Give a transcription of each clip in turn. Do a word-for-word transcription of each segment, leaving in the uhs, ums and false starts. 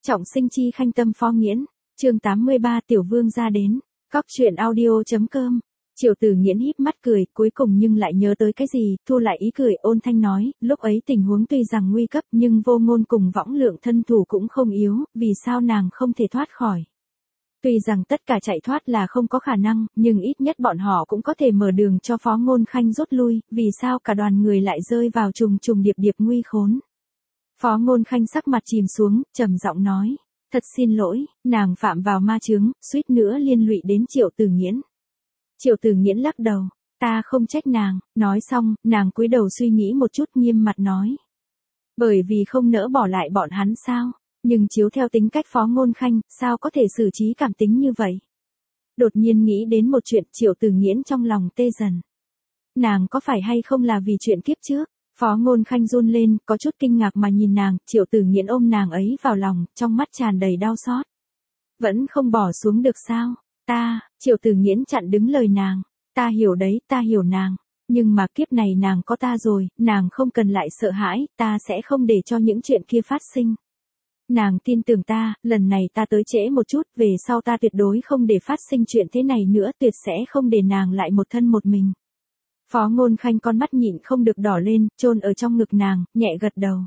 Trọng sinh chi khanh tâm Phó Nghiễn, chương tám mươi ba Tiểu Vương ra đến, cóc truyện audio.com. Triệu Tử Nghiễn híp mắt cười, cuối cùng nhưng lại nhớ tới cái gì, thu lại ý cười, ôn thanh nói, lúc ấy tình huống tuy rằng nguy cấp nhưng Vô Ngôn cùng Võng Lượng thân thủ cũng không yếu, vì sao nàng không thể thoát khỏi. Tuy rằng tất cả chạy thoát là không có khả năng, nhưng ít nhất bọn họ cũng có thể mở đường cho Phó Ngôn Khanh rút lui, vì sao cả đoàn người lại rơi vào trùng trùng điệp điệp nguy khốn. Phó Ngôn Khanh sắc mặt chìm xuống, trầm giọng nói, thật xin lỗi, nàng phạm vào ma chướng, suýt nữa liên lụy đến Triệu Tử Nghiễn. Triệu Tử Nghiễn lắc đầu, ta không trách nàng, nói xong, nàng cúi đầu suy nghĩ một chút nghiêm mặt nói. Bởi vì không nỡ bỏ lại bọn hắn sao, nhưng chiếu theo tính cách Phó Ngôn Khanh, sao có thể xử trí cảm tính như vậy. Đột nhiên nghĩ đến một chuyện, Triệu Tử Nghiễn trong lòng tê dần. Nàng có phải hay không là vì chuyện kiếp trước? Phó Ngôn Khanh run lên, có chút kinh ngạc mà nhìn nàng, Triệu Tử Nghiễn ôm nàng ấy vào lòng, trong mắt tràn đầy đau xót. Vẫn không bỏ xuống được sao? Ta, Triệu Tử Nghiễn chặn đứng lời nàng. Ta hiểu đấy, ta hiểu nàng. Nhưng mà kiếp này nàng có ta rồi, nàng không cần lại sợ hãi, ta sẽ không để cho những chuyện kia phát sinh. Nàng tin tưởng ta, lần này ta tới trễ một chút, về sau ta tuyệt đối không để phát sinh chuyện thế này nữa, tuyệt sẽ không để nàng lại một thân một mình. Phó Ngôn Khanh con mắt nhịn không được đỏ lên, chôn ở trong ngực nàng, nhẹ gật đầu.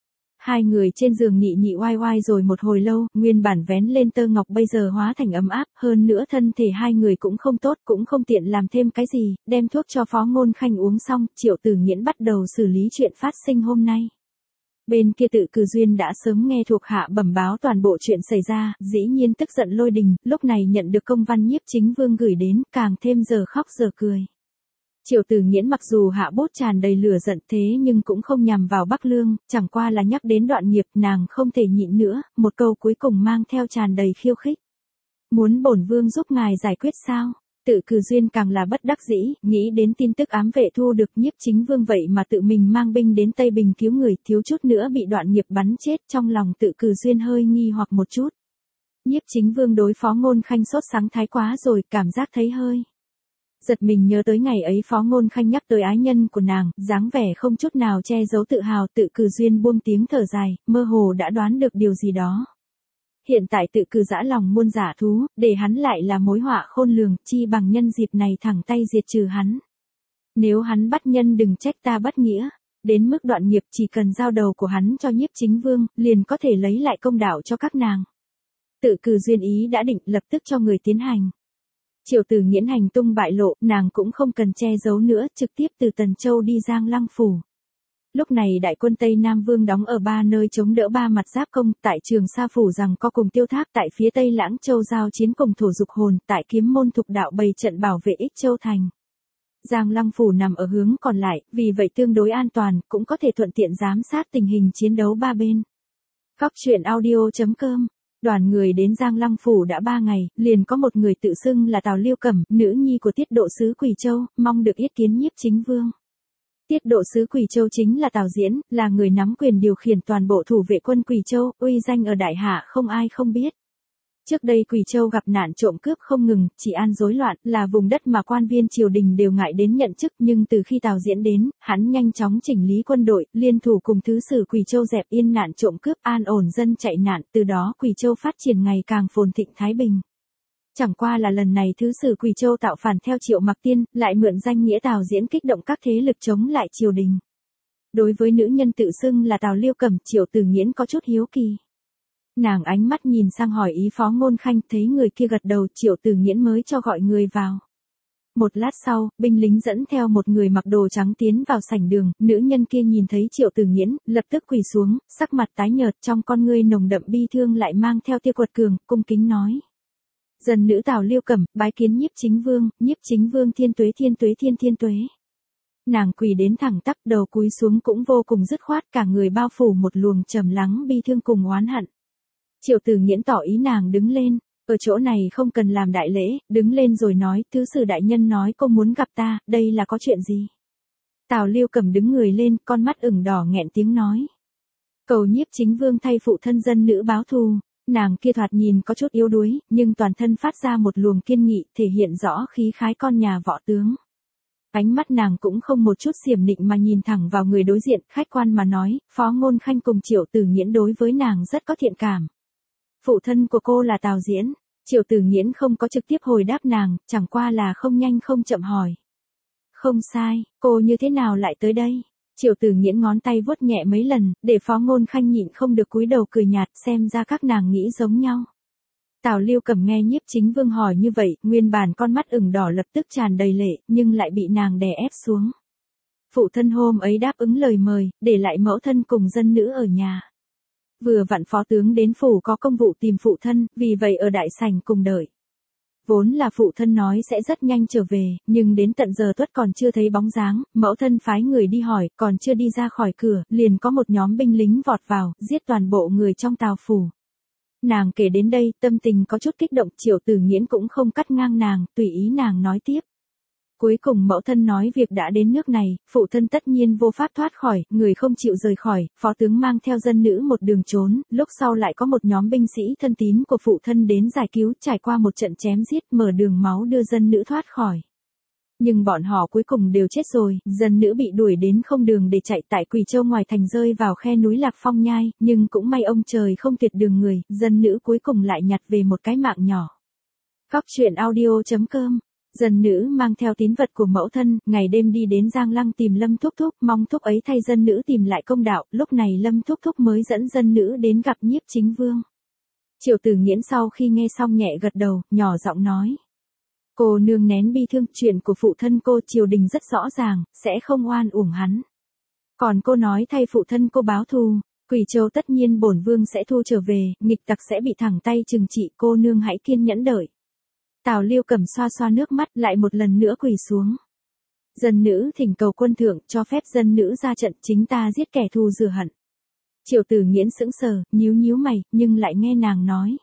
Hai người trên giường nhị nhị oai oai rồi một hồi lâu, nguyên bản vén lên tơ ngọc bây giờ hóa thành ấm áp, hơn nữa thân thể hai người cũng không tốt, cũng không tiện làm thêm cái gì, đem thuốc cho Phó Ngôn Khanh uống xong, Triệu Tử Nghiễn bắt đầu xử lý chuyện phát sinh hôm nay. Bên kia Tự Cử Duyên đã sớm nghe thuộc hạ bẩm báo toàn bộ chuyện xảy ra, dĩ nhiên tức giận lôi đình, lúc này nhận được công văn Nhiếp Chính Vương gửi đến, càng thêm giờ khóc giờ cười. Triệu Tử Nghiễn mặc dù hạ bút tràn đầy lửa giận thế nhưng cũng không nhằm vào Bắc Lương, chẳng qua là nhắc đến đoạn nghiệp nàng không thể nhịn nữa, một câu cuối cùng mang theo tràn đầy khiêu khích. Muốn bổn vương giúp ngài giải quyết sao? Tự Cử Duyên càng là bất đắc dĩ, nghĩ đến tin tức ám vệ thu được Nhiếp Chính Vương vậy mà tự mình mang binh đến Tây Bình cứu người, thiếu chút nữa bị đoạn nghiệp bắn chết, trong lòng Tự Cử Duyên hơi nghi hoặc một chút. Nhiếp Chính Vương đối Phó Ngôn Khanh sốt sáng thái quá rồi, cảm giác thấy hơi. Giật mình nhớ tới ngày ấy Phó Ngôn Khanh nhắc tới ái nhân của nàng, dáng vẻ không chút nào che giấu tự hào, Tự Cử Duyên buông tiếng thở dài, mơ hồ đã đoán được điều gì đó. Hiện tại Tự Cử dã lòng muôn giả thú, để hắn lại là mối họa khôn lường, chi bằng nhân dịp này thẳng tay diệt trừ hắn. Nếu hắn bắt nhân đừng trách ta bất nghĩa, đến mức đoạn nghiệp chỉ cần giao đầu của hắn cho Nhiếp Chính Vương, liền có thể lấy lại công đạo cho các nàng. Tự Cử Duyên ý đã định, lập tức cho người tiến hành. Triệu Tử Nghiễn hành tung bại lộ, nàng cũng không cần che giấu nữa, trực tiếp từ Tần Châu đi Giang Lăng Phủ. Lúc này đại quân Tây Nam Vương đóng ở ba nơi chống đỡ ba mặt giáp công, tại Trường Sa Phủ rằng có cùng Tiêu Tháp, tại phía Tây Lãng Châu giao chiến cùng Thổ Dục Hồn, tại Kiếm Môn Thục Đạo bày trận bảo vệ Ích Châu Thành. Giang Lăng Phủ nằm ở hướng còn lại, vì vậy tương đối an toàn, cũng có thể thuận tiện giám sát tình hình chiến đấu ba bên. Cóc truyện audio.com. Đoàn người đến Giang Lăng Phủ đã ba ngày, liền có một người tự xưng là Tào Liêu Cẩm, nữ nhi của Tiết Độ sứ Quỳ Châu, mong được yết kiến Nhiếp Chính Vương. Tiết Độ sứ Quỳ Châu chính là Tào Diễn, là người nắm quyền điều khiển toàn bộ thủ vệ quân Quỳ Châu, uy danh ở Đại Hạ không ai không biết. Trước đây Quỳ Châu gặp nạn trộm cướp không ngừng, trị an rối loạn, là vùng đất mà quan viên triều đình đều ngại đến nhận chức, nhưng từ khi Tào Diễn đến, hắn nhanh chóng chỉnh lý quân đội, liên thủ cùng thứ sử Quỳ Châu dẹp yên nạn trộm cướp, an ổn dân chạy nạn, từ đó Quỳ Châu phát triển ngày càng phồn thịnh thái bình. Chẳng qua là lần này thứ sử Quỳ Châu tạo phản theo Triệu Mặc Tiên, lại mượn danh nghĩa Tào Diễn kích động các thế lực chống lại triều đình. Đối với nữ nhân tự xưng là Tào Liêu Cẩm, Triệu Tử Nghiễn có chút hiếu kỳ. Nàng ánh mắt nhìn sang hỏi ý Phó Ngôn Khanh, thấy người kia gật đầu, Triệu Tử Nghiễn mới cho gọi người vào. Một lát sau, binh lính dẫn theo một người mặc đồ trắng tiến vào sảnh đường, nữ nhân kia nhìn thấy Triệu Tử Nghiễn, lập tức quỳ xuống, sắc mặt tái nhợt, trong con ngươi nồng đậm bi thương lại mang theo tia quật cường, cung kính nói. Dần nữ Tào Liêu Cẩm, bái kiến Nhiếp Chính Vương, Nhiếp Chính Vương thiên tuế thiên tuế thiên thiên tuế. Nàng quỳ đến thẳng tắp, đầu cúi xuống cũng vô cùng dứt khoát, cả người bao phủ một luồng trầm lắng bi thương cùng oán hận. Triệu Tử Nghiễn tỏ ý nàng đứng lên, ở chỗ này không cần làm đại lễ, đứng lên rồi nói, thứ sử đại nhân nói cô muốn gặp ta, đây là có chuyện gì? Tào Liêu Cẩm đứng người lên, con mắt ửng đỏ nghẹn tiếng nói. Cầu Nhiếp Chính Vương thay phụ thân dân nữ báo thù, nàng kia thoạt nhìn có chút yếu đuối, nhưng toàn thân phát ra một luồng kiên nghị, thể hiện rõ khí khái con nhà võ tướng. Ánh mắt nàng cũng không một chút xiểm nịnh mà nhìn thẳng vào người đối diện, khách quan mà nói, Phó Ngôn Khanh cùng Triệu Tử Nghiễn đối với nàng rất có thiện cảm. Phụ thân của cô là Tào Diễn. Triệu Tử Nghiễn không có trực tiếp hồi đáp nàng, chẳng qua là không nhanh không chậm hỏi. Không sai, cô như thế nào lại tới đây? Triệu Tử Nghiễn ngón tay vuốt nhẹ mấy lần, để Phó Ngôn Khanh nhịn không được cúi đầu cười nhạt, xem ra các nàng nghĩ giống nhau. Tào Lưu Cầm nghe Nhiếp Chính Vương hỏi như vậy, nguyên bản con mắt ửng đỏ lập tức tràn đầy lệ, nhưng lại bị nàng đè ép xuống. Phụ thân hôm ấy đáp ứng lời mời, để lại mẫu thân cùng dân nữ ở nhà. Vừa vặn phó tướng đến phủ có công vụ tìm phụ thân, vì vậy ở đại sảnh cùng đợi. Vốn là phụ thân nói sẽ rất nhanh trở về, nhưng đến tận giờ tuất còn chưa thấy bóng dáng, mẫu thân phái người đi hỏi, còn chưa đi ra khỏi cửa, liền có một nhóm binh lính vọt vào, giết toàn bộ người trong Tào phủ. Nàng kể đến đây, tâm tình có chút kích động, Triệu Tử Nghiễn cũng không cắt ngang nàng, tùy ý nàng nói tiếp. Cuối cùng mẫu thân nói việc đã đến nước này, phụ thân tất nhiên vô pháp thoát khỏi, người không chịu rời khỏi, phó tướng mang theo dân nữ một đường trốn, lúc sau lại có một nhóm binh sĩ thân tín của phụ thân đến giải cứu, trải qua một trận chém giết, mở đường máu đưa dân nữ thoát khỏi. Nhưng bọn họ cuối cùng đều chết rồi, dân nữ bị đuổi đến không đường để chạy, tại Quỳ Châu ngoài thành rơi vào khe núi Lạc Phong Nhai, nhưng cũng may ông trời không tuyệt đường người, dân nữ cuối cùng lại nhặt về một cái mạng nhỏ. Cóc truyện audio chấm com. Dân nữ mang theo tín vật của mẫu thân, ngày đêm đi đến Giang Lăng tìm Lâm Thúc Thúc, mong thúc ấy thay dân nữ tìm lại công đạo, lúc này Lâm Thúc Thúc mới dẫn dân nữ đến gặp Nhiếp Chính Vương. Triệu Tử Nghiễn sau khi nghe xong nhẹ gật đầu, nhỏ giọng nói. Cô nương nén bi thương, chuyện của phụ thân cô triều đình rất rõ ràng, sẽ không oan uổng hắn. Còn cô nói thay phụ thân cô báo thù, Quỳ Châu tất nhiên bổn vương sẽ thu trở về, nghịch tặc sẽ bị thẳng tay trừng trị, cô nương hãy kiên nhẫn đợi. Tào Liêu Cầm xoa xoa nước mắt, lại một lần nữa quỳ xuống. Dân nữ thỉnh cầu quân thượng cho phép dân nữ ra trận, chính ta giết kẻ thù rửa hận. Triệu Tử Nghiễn sững sờ, nhíu nhíu mày, nhưng lại nghe nàng nói.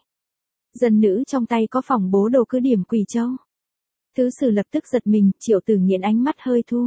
Dân nữ trong tay có phòng bố đồ cứ điểm Quỳ Châu. Thứ sử lập tức giật mình, Triệu Tử Nghiễn ánh mắt hơi thu.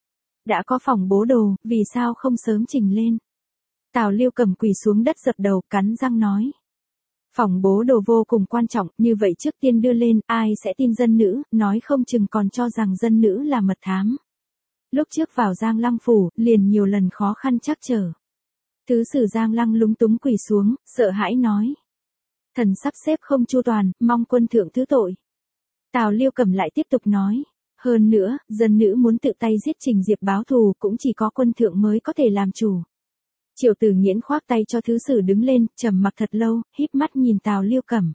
Đã có phòng bố đồ, vì sao không sớm trình lên? Tào Liêu Cầm quỳ xuống đất dập đầu, cắn răng nói. Phòng bố đồ vô cùng quan trọng, như vậy trước tiên đưa lên, ai sẽ tin dân nữ, nói không chừng còn cho rằng dân nữ là mật thám. Lúc trước vào Giang Lăng phủ, liền nhiều lần khó khăn trắc trở. Thứ sử Giang Lăng lúng túng quỳ xuống, sợ hãi nói. Thần sắp xếp không chu toàn, mong quân thượng thứ tội. Tào Liêu Cầm lại tiếp tục nói. Hơn nữa, dân nữ muốn tự tay giết Trình Diệp báo thù, cũng chỉ có quân thượng mới có thể làm chủ. Triệu Tử Nghiễn khoác tay cho thứ sử đứng lên, trầm mặc thật lâu, híp mắt nhìn Tào Liêu Cầm.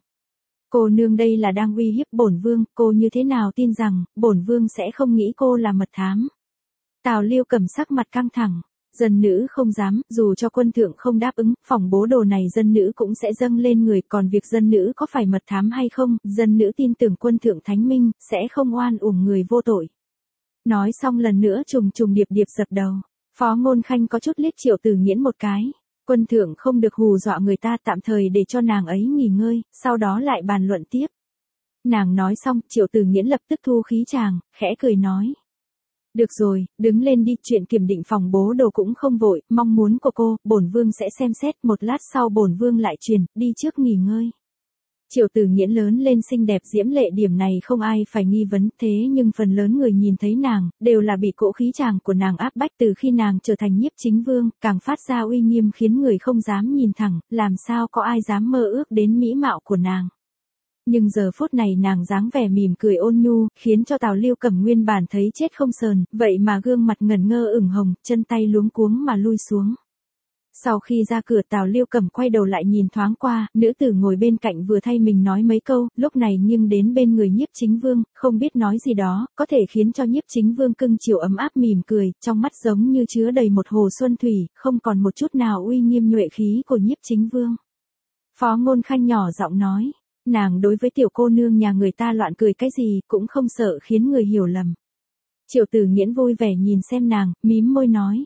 Cô nương đây là đang uy hiếp bổn vương, cô như thế nào tin rằng, bổn vương sẽ không nghĩ cô là mật thám. Tào Liêu Cầm sắc mặt căng thẳng, dân nữ không dám, dù cho quân thượng không đáp ứng, phòng bố đồ này dân nữ cũng sẽ dâng lên người, còn việc dân nữ có phải mật thám hay không, dân nữ tin tưởng quân thượng thánh minh, sẽ không oan uổng người vô tội. Nói xong lần nữa trùng trùng điệp điệp dập đầu. Phó Ngôn Khanh có chút liếc Triệu Tử Nghiễn một cái. Quân thượng không được hù dọa người ta, tạm thời để cho nàng ấy nghỉ ngơi, sau đó lại bàn luận tiếp. Nàng nói xong, Triệu Tử Nghiễn lập tức thu khí chàng, khẽ cười nói. Được rồi, đứng lên đi, chuyện kiểm định phòng bố đồ cũng không vội, mong muốn của cô, bổn vương sẽ xem xét, một lát sau bổn vương lại truyền, đi trước nghỉ ngơi. Triệu Tử Nghiễn lớn lên xinh đẹp diễm lệ, điểm này không ai phải nghi vấn, thế nhưng phần lớn người nhìn thấy nàng, đều là bị cỗ khí chàng của nàng áp bách, từ khi nàng trở thành Nhiếp Chính Vương, càng phát ra uy nghiêm khiến người không dám nhìn thẳng, làm sao có ai dám mơ ước đến mỹ mạo của nàng. Nhưng giờ phút này nàng dáng vẻ mỉm cười ôn nhu, khiến cho Tào Liêu Cầm nguyên bản thấy chết không sờn, vậy mà gương mặt ngẩn ngơ ửng hồng, chân tay luống cuống mà lui xuống. Sau khi ra cửa, Tào Liêu Cầm quay đầu lại nhìn thoáng qua, nữ tử ngồi bên cạnh vừa thay mình nói mấy câu, lúc này nghiêng đến bên người Nhiếp Chính Vương, không biết nói gì đó, có thể khiến cho Nhiếp Chính Vương cưng chiều ấm áp mỉm cười, trong mắt giống như chứa đầy một hồ xuân thủy, không còn một chút nào uy nghiêm nhuệ khí của Nhiếp Chính Vương. Phó Ngôn Khanh nhỏ giọng nói, nàng đối với tiểu cô nương nhà người ta loạn cười cái gì, cũng không sợ khiến người hiểu lầm. Triệu Tử Nghiễn vui vẻ nhìn xem nàng, mím môi nói.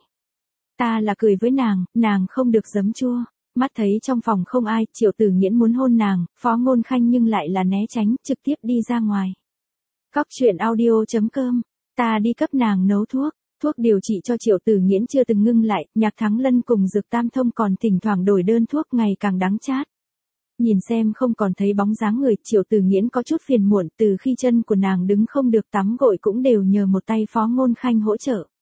Ta là cười với nàng, nàng không được giấm chua. Mắt thấy trong phòng không ai, Triệu Tử Nghiễn muốn hôn nàng, Phó Ngôn Khanh nhưng lại là né tránh, trực tiếp đi ra ngoài. Cóc truyện audio chấm com, ta đi cấp nàng nấu thuốc. Thuốc điều trị cho Triệu Tử Nghiễn chưa từng ngưng lại, Nhạc Thắng Lân cùng Dược Tam Thông còn thỉnh thoảng đổi đơn thuốc ngày càng đắng chát. Nhìn xem không còn thấy bóng dáng người, Triệu Tử Nghiễn có chút phiền muộn, từ khi chân của nàng đứng không được, tắm gội cũng đều nhờ một tay Phó Ngôn Khanh hỗ trợ.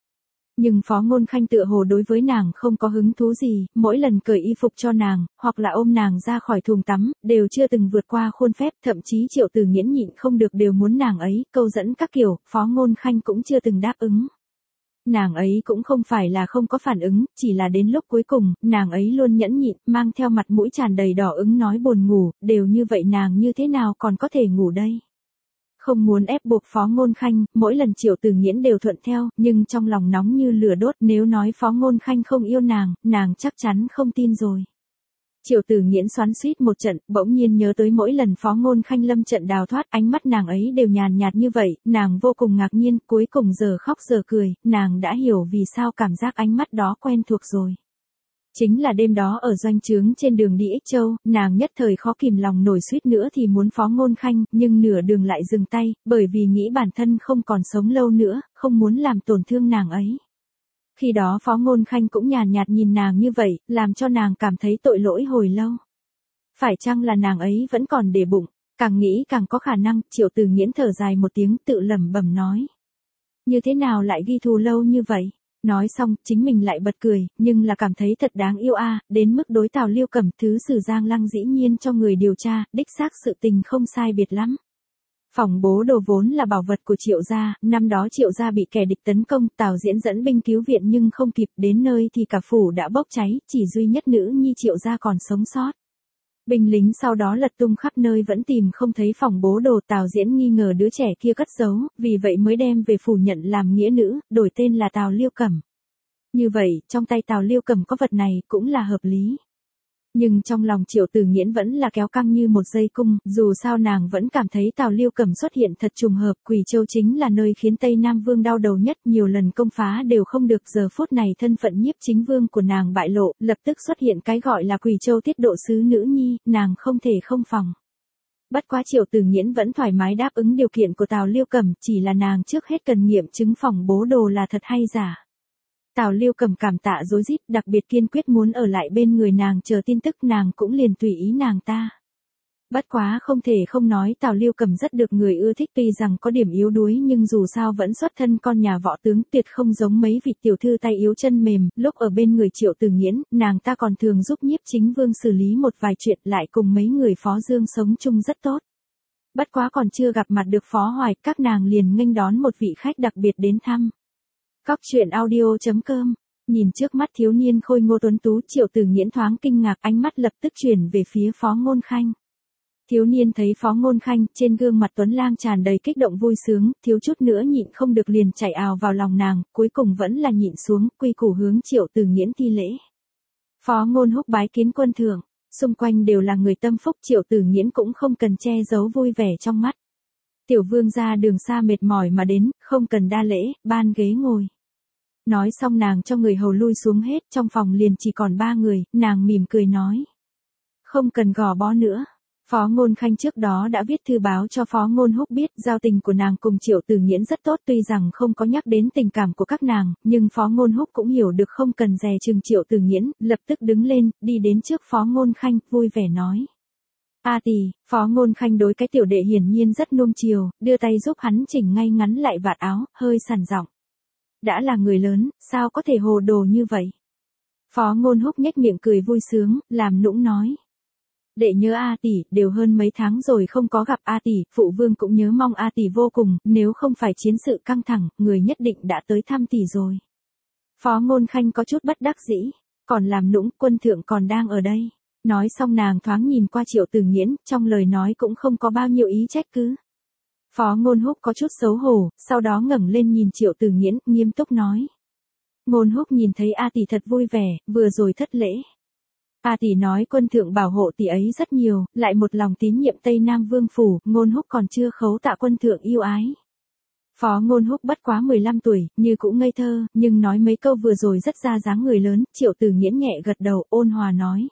Nhưng Phó Ngôn Khanh tựa hồ đối với nàng không có hứng thú gì, mỗi lần cởi y phục cho nàng, hoặc là ôm nàng ra khỏi thùng tắm, đều chưa từng vượt qua khuôn phép, thậm chí Triệu Tử Nghiễn nhịn không được đều muốn nàng ấy, câu dẫn các kiểu, Phó Ngôn Khanh cũng chưa từng đáp ứng. Nàng ấy cũng không phải là không có phản ứng, chỉ là đến lúc cuối cùng, nàng ấy luôn nhẫn nhịn, mang theo mặt mũi tràn đầy đỏ ửng nói buồn ngủ, đều như vậy nàng như thế nào còn có thể ngủ đây. Không muốn ép buộc Phó Ngôn Khanh, mỗi lần Triệu Tử Nghiễn đều thuận theo, nhưng trong lòng nóng như lửa đốt, nếu nói Phó Ngôn Khanh không yêu nàng, nàng chắc chắn không tin rồi. Triệu Tử Nghiễn xoắn xuýt một trận, bỗng nhiên nhớ tới mỗi lần Phó Ngôn Khanh lâm trận đào thoát, ánh mắt nàng ấy đều nhàn nhạt như vậy, nàng vô cùng ngạc nhiên, cuối cùng giờ khóc giờ cười, nàng đã hiểu vì sao cảm giác ánh mắt đó quen thuộc rồi. Chính là đêm đó ở doanh trướng trên đường đi Ích Châu, nàng nhất thời khó kìm lòng nổi suýt nữa thì muốn Phó Ngôn Khanh, nhưng nửa đường lại dừng tay, bởi vì nghĩ bản thân không còn sống lâu nữa, không muốn làm tổn thương nàng ấy. Khi đó Phó Ngôn Khanh cũng nhàn nhạt nhìn nàng như vậy, làm cho nàng cảm thấy tội lỗi hồi lâu. Phải chăng là nàng ấy vẫn còn để bụng, càng nghĩ càng có khả năng, Triệu Tử Nghiễn thở dài một tiếng tự lẩm bẩm nói. Như thế nào lại ghi thù lâu như vậy? Nói xong, chính mình lại bật cười, nhưng là cảm thấy thật đáng yêu a, à, đến mức đối Tào Liêu Cẩm thứ sử Giang Lăng dĩ nhiên cho người điều tra, đích xác sự tình không sai biệt lắm. Phòng bố đồ vốn là bảo vật của Triệu gia, năm đó Triệu gia bị kẻ địch tấn công, Tào Diễn dẫn binh cứu viện nhưng không kịp, đến nơi thì cả phủ đã bốc cháy, chỉ duy nhất nữ nhi Triệu gia còn sống sót. Binh lính sau đó lật tung khắp nơi vẫn tìm không thấy phòng bố đồ, Tào Diễn nghi ngờ đứa trẻ kia cất giấu, vì vậy mới đem về phủ nhận làm nghĩa nữ, đổi tên là Tào Liêu Cẩm. Như vậy, trong tay Tào Liêu Cẩm có vật này cũng là hợp lý. Nhưng trong lòng Triệu Tử Nghiễn vẫn là kéo căng như một dây cung, dù sao nàng vẫn cảm thấy Tào Liêu Cẩm xuất hiện thật trùng hợp, Quỳ Châu chính là nơi khiến Tây Nam Vương đau đầu nhất, nhiều lần công phá đều không được, giờ phút này thân phận nhiếp chính vương của nàng bại lộ, lập tức xuất hiện cái gọi là Quỳ Châu tiết độ sứ nữ nhi, nàng không thể không phòng. Bất quá Triệu Tử Nghiễn vẫn thoải mái đáp ứng điều kiện của Tào Liêu Cẩm, chỉ là nàng trước hết cần nghiệm chứng phòng bố đồ là thật hay giả. Tào Liêu Cẩm cảm tạ rối rít, đặc biệt kiên quyết muốn ở lại bên người nàng chờ tin tức, nàng cũng liền tùy ý nàng ta. Bất quá không thể không nói Tào Liêu Cẩm rất được người ưa thích, tuy rằng có điểm yếu đuối nhưng dù sao vẫn xuất thân con nhà võ tướng, tuyệt không giống mấy vị tiểu thư tay yếu chân mềm, lúc ở bên người Triệu Tử Nghiễn, nàng ta còn thường giúp nhiếp chính vương xử lý một vài chuyện, lại cùng mấy người Phó Dương sống chung rất tốt. Bất quá còn chưa gặp mặt được Phó Hoài, các nàng liền nghênh đón một vị khách đặc biệt đến thăm. Cóc truyện audio chấm com. Nhìn trước mắt thiếu niên khôi ngô tuấn tú, Triệu Tử Nghiễn thoáng kinh ngạc, ánh mắt lập tức chuyển về phía Phó Ngôn Khanh. Thiếu niên thấy Phó Ngôn Khanh, trên gương mặt tuấn lang tràn đầy kích động vui sướng, thiếu chút nữa nhịn không được liền chạy ào vào lòng nàng, cuối cùng vẫn là nhịn xuống, quy củ hướng Triệu Tử Nghiễn thi lễ. Phó Ngôn Húc bái kiến quân thượng, xung quanh đều là người tâm phúc, Triệu Tử Nghiễn cũng không cần che giấu vui vẻ trong mắt. Tiểu vương gia đường xa mệt mỏi mà đến, không cần đa lễ, ban ghế ngồi. Nói xong nàng cho người hầu lui xuống hết, trong phòng liền chỉ còn ba người, nàng mỉm cười nói. Không cần gò bó nữa. Phó Ngôn Khanh trước đó đã viết thư báo cho Phó Ngôn Húc biết, giao tình của nàng cùng Triệu Tử Nghiễn rất tốt, tuy rằng không có nhắc đến tình cảm của các nàng, nhưng Phó Ngôn Húc cũng hiểu được không cần dè chừng Triệu Tử Nghiễn, lập tức đứng lên, đi đến trước Phó Ngôn Khanh, vui vẻ nói. A tỷ, Phó Ngôn Khanh đối cái tiểu đệ hiển nhiên rất nuông chiều, đưa tay giúp hắn chỉnh ngay ngắn lại vạt áo, hơi sằn giọng. Đã là người lớn, sao có thể hồ đồ như vậy? Phó Ngôn Húc nhếch miệng cười vui sướng, làm nũng nói. Đệ nhớ A tỷ, đều hơn mấy tháng rồi không có gặp A tỷ, phụ vương cũng nhớ mong A tỷ vô cùng, nếu không phải chiến sự căng thẳng, người nhất định đã tới thăm tỷ rồi. Phó Ngôn Khanh có chút bất đắc dĩ, còn làm nũng, quân thượng còn đang ở đây. Nói xong nàng thoáng nhìn qua Triệu Tử Nghiễn, trong lời nói cũng không có bao nhiêu ý trách cứ. Phó Ngôn Húc có chút xấu hổ, sau đó ngẩng lên nhìn Triệu Tử Nghiễn, nghiêm túc nói. Ngôn Húc nhìn thấy A tỷ thật vui vẻ, vừa rồi thất lễ. A tỷ nói quân thượng bảo hộ tỷ ấy rất nhiều, lại một lòng tín nhiệm Tây Nam Vương phủ, Ngôn Húc còn chưa khấu tạ quân thượng yêu ái. Phó Ngôn Húc bất quá mười lăm tuổi, như cũng ngây thơ, nhưng nói mấy câu vừa rồi rất ra dáng người lớn, Triệu Tử Nghiễn nhẹ gật đầu, ôn hòa nói.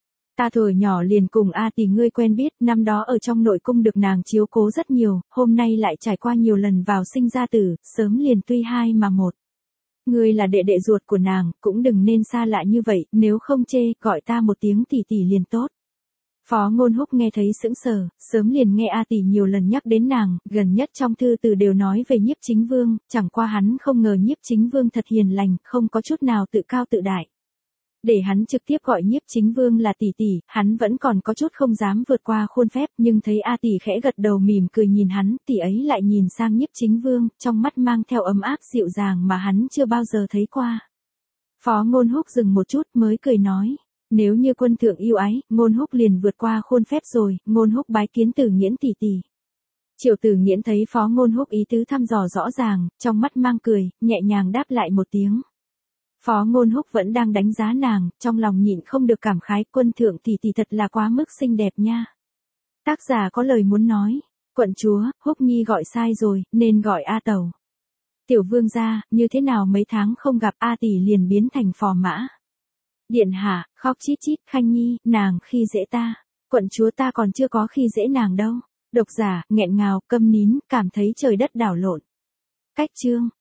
Ta thuở nhỏ liền cùng A tỷ ngươi quen biết, năm đó ở trong nội cung được nàng chiếu cố rất nhiều, hôm nay lại trải qua nhiều lần vào sinh ra tử, sớm liền tuy hai mà một. Ngươi là đệ đệ ruột của nàng, cũng đừng nên xa lạ như vậy, nếu không chê, gọi ta một tiếng tỷ tỷ liền tốt. Phó Ngôn Húc nghe thấy sững sờ, sớm liền nghe A tỷ nhiều lần nhắc đến nàng, gần nhất trong thư từ đều nói về Nhiếp Chính Vương, chẳng qua hắn không ngờ Nhiếp Chính Vương thật hiền lành, không có chút nào tự cao tự đại. Để hắn trực tiếp gọi Nhiếp Chính Vương là tỷ tỷ, hắn vẫn còn có chút không dám vượt qua khuôn phép, nhưng thấy A tỷ khẽ gật đầu mỉm cười nhìn hắn, tỷ ấy lại nhìn sang Nhiếp Chính Vương, trong mắt mang theo ấm áp dịu dàng mà hắn chưa bao giờ thấy qua. Phó Ngôn Húc dừng một chút mới cười nói, nếu như quân thượng yêu ái, Ngôn Húc liền vượt qua khuôn phép rồi, Ngôn Húc bái kiến Tử Nghiễn tỷ tỷ. Triệu Tử Nghiễn thấy Phó Ngôn Húc ý tứ thăm dò rõ ràng, trong mắt mang cười, nhẹ nhàng đáp lại một tiếng. Phó Ngôn Húc vẫn đang đánh giá nàng, trong lòng nhịn không được cảm khái, quân thượng tỷ tỷ thật là quá mức xinh đẹp nha. Tác giả có lời muốn nói, quận chúa, Húc Nhi gọi sai rồi, nên gọi A Tẩu. Tiểu vương gia, như thế nào mấy tháng không gặp A tỷ liền biến thành phò mã. Điện hạ, khóc chít chít, Khanh Nhi, nàng khi dễ ta, quận chúa ta còn chưa có khi dễ nàng đâu. Độc giả, nghẹn ngào, câm nín, cảm thấy trời đất đảo lộn. Cách chương